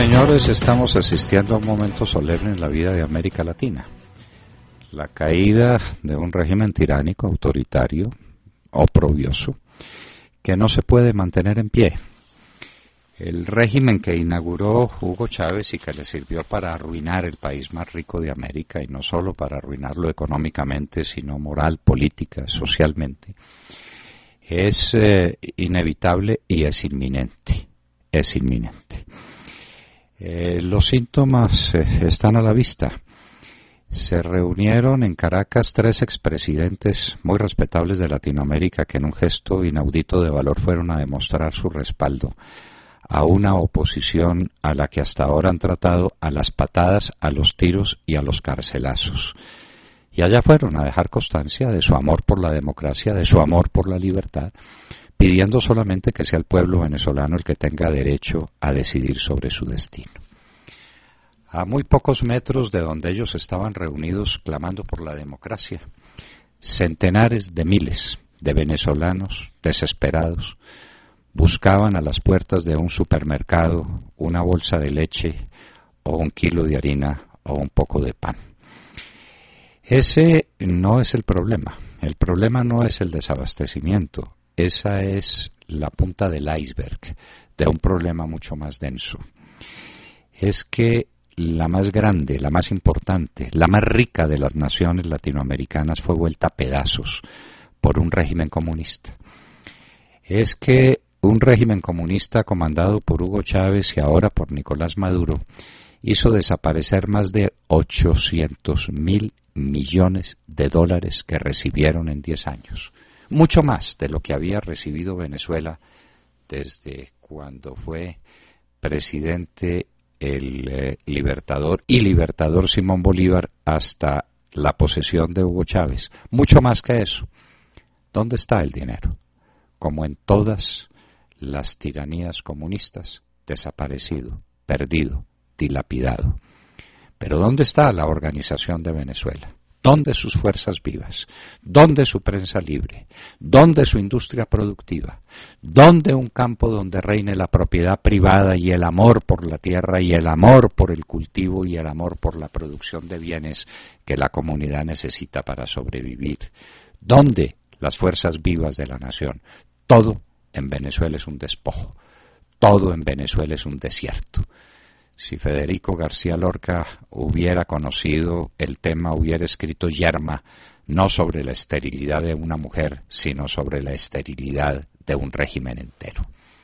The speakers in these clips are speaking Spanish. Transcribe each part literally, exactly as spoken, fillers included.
señores, estamos asistiendo a un momento solemne en la vida de América Latina. La caída de un régimen tiránico, autoritario, oprobioso, que no se puede mantener en pie. El régimen que inauguró Hugo Chávez y que le sirvió para arruinar el país más rico de América, y no solo para arruinarlo económicamente, sino moral, política, socialmente, es eh, inevitable y es inminente. Es inminente. Eh, los síntomas eh, están a la vista. Se reunieron en Caracas tres expresidentes muy respetables de Latinoamérica que en un gesto inaudito de valor fueron a demostrar su respaldo a una oposición a la que hasta ahora han tratado a las patadas, a los tiros y a los carcelazos. Y allá fueron a dejar constancia de su amor por la democracia, de su amor por la libertad, pidiendo solamente que sea el pueblo venezolano el que tenga derecho a decidir sobre su destino. A muy pocos metros de donde ellos estaban reunidos clamando por la democracia, centenares de miles de venezolanos desesperados buscaban a las puertas de un supermercado una bolsa de leche o un kilo de harina o un poco de pan. Ese no es el problema. El problema no es el desabastecimiento. Esa es la punta del iceberg de un problema mucho más denso. Es que la más grande, la más importante, la más rica de las naciones latinoamericanas fue vuelta a pedazos por un régimen comunista. Es que un régimen comunista comandado por Hugo Chávez y ahora por Nicolás Maduro hizo desaparecer más de ochocientos mil millones de dólares que recibieron en diez años. Mucho más de lo que había recibido Venezuela desde cuando fue presidente el eh, libertador y libertador Simón Bolívar hasta la posesión de Hugo Chávez. Mucho más que eso. ¿Dónde está el dinero? Como en todas las tiranías comunistas, desaparecido, perdido, dilapidado. Pero ¿dónde está la organización de Venezuela? ¿Dónde sus fuerzas vivas? ¿Dónde su prensa libre? ¿Dónde su industria productiva? ¿Dónde un campo donde reine la propiedad privada y el amor por la tierra y el amor por el cultivo y el amor por la producción de bienes que la comunidad necesita para sobrevivir? ¿Dónde las fuerzas vivas de la nación? Todo en Venezuela es un despojo. Todo en Venezuela es un desierto. Si Federico García Lorca hubiera conocido el tema, hubiera escrito Yerma, no sobre la esterilidad de una mujer, sino sobre la esterilidad de un régimen entero.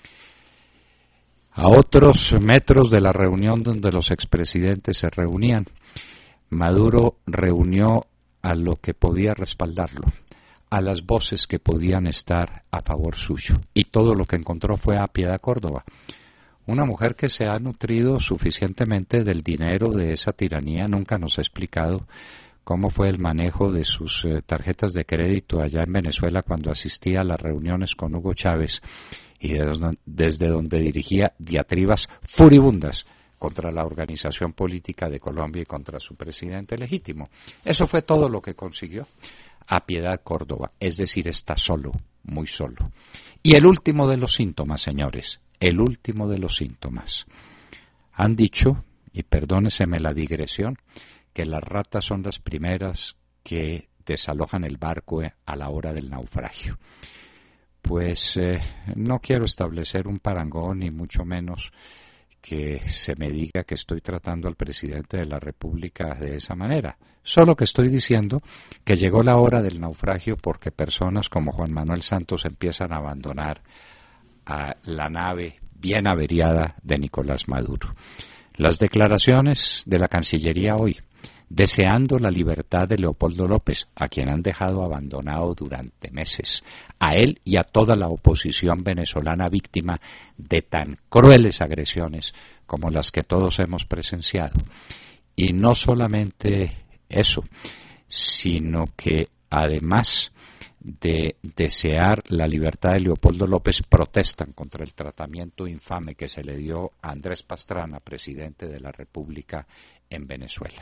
A otros metros de la reunión donde los expresidentes se reunían, Maduro reunió a lo que podía respaldarlo, a las voces que podían estar a favor suyo, y todo lo que encontró fue a Piedad Córdoba, una mujer que se ha nutrido suficientemente del dinero de esa tiranía. Nunca nos ha explicado cómo fue el manejo de sus eh, tarjetas de crédito allá en Venezuela cuando asistía a las reuniones con Hugo Chávez y de, desde donde dirigía diatribas furibundas contra la organización política de Colombia y contra su presidente legítimo. Eso fue todo lo que consiguió a Piedad Córdoba, es decir, está solo, muy solo. Y el último de los síntomas, señores, el último de los síntomas. Han dicho, y perdóneseme la digresión, que las ratas son las primeras que desalojan el barco a la hora del naufragio. Pues eh, no quiero establecer un parangón, ni mucho menos que se me diga que estoy tratando al presidente de la República de esa manera. Solo que estoy diciendo que llegó la hora del naufragio porque personas como Juan Manuel Santos empiezan a abandonar a la nave bien averiada de Nicolás Maduro. Las declaraciones de la Cancillería hoy, deseando la libertad de Leopoldo López, a quien han dejado abandonado durante meses, a él y a toda la oposición venezolana víctima de tan crueles agresiones como las que todos hemos presenciado. Y no solamente eso, sino que además de desear la libertad de Leopoldo López, protestan contra el tratamiento infame que se le dio a Andrés Pastrana, presidente de la República en Venezuela.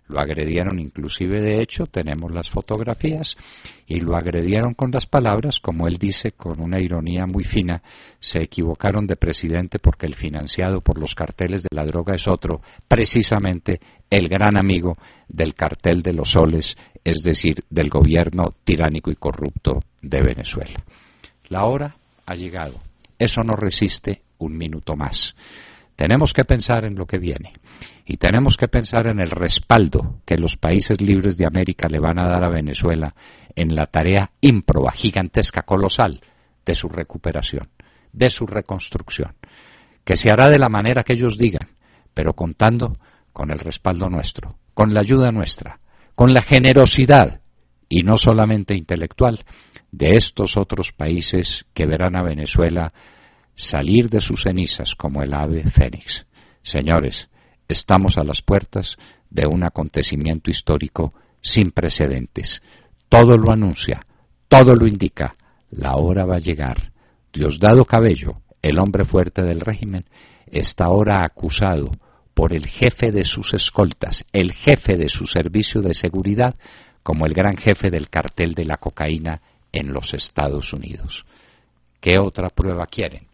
Lo agredieron inclusive, de hecho, tenemos las fotografías, y lo agredieron con las palabras, como él dice, con una ironía muy fina: se equivocaron de presidente porque el financiado por los carteles de la droga es otro, precisamente el gran amigo del cartel de los soles, es decir, del gobierno tiránico y corrupto de Venezuela. La hora ha llegado. Eso no resiste un minuto más. Tenemos que pensar en lo que viene, y tenemos que pensar en el respaldo que los países libres de América le van a dar a Venezuela en la tarea ímproba, gigantesca, colosal de su recuperación, de su reconstrucción, que se hará de la manera que ellos digan, pero contando con el respaldo nuestro, con la ayuda nuestra, con la generosidad, y no solamente intelectual, de estos otros países que verán a Venezuela salir de sus cenizas como el ave fénix. Señores, estamos a las puertas de un acontecimiento histórico sin precedentes. Todo lo anuncia, todo lo indica. La hora va a llegar. Diosdado Cabello, el hombre fuerte del régimen, está ahora acusado por el jefe de sus escoltas, el jefe de su servicio de seguridad, como el gran jefe del cartel de la cocaína en los Estados Unidos. ¿Qué otra prueba quieren?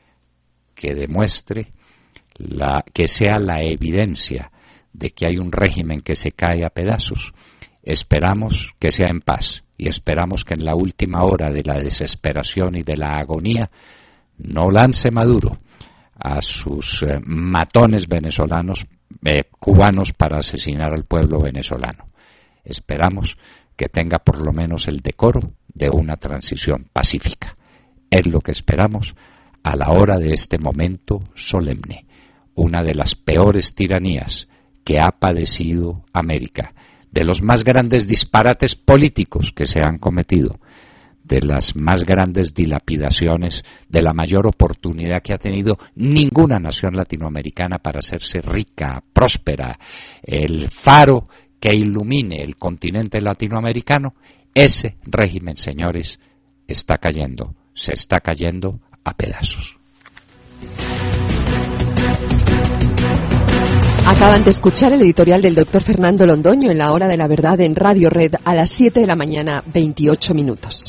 Que demuestre, la, que sea la evidencia de que hay un régimen que se cae a pedazos. Esperamos que sea en paz, y esperamos que en la última hora de la desesperación y de la agonía no lance Maduro a sus eh, matones venezolanos, eh, cubanos, para asesinar al pueblo venezolano. Esperamos que tenga por lo menos el decoro de una transición pacífica. Es lo que esperamos a la hora de este momento solemne, una de las peores tiranías que ha padecido América, de los más grandes disparates políticos que se han cometido, de las más grandes dilapidaciones, de la mayor oportunidad que ha tenido ninguna nación latinoamericana para hacerse rica, próspera, el faro que ilumine el continente latinoamericano. Ese régimen, señores, está cayendo, se está cayendo a pedazos. Acaban de escuchar el editorial del doctor Fernando Londoño en La Hora de la Verdad en Radio Red a las siete de la mañana, veintiocho minutos.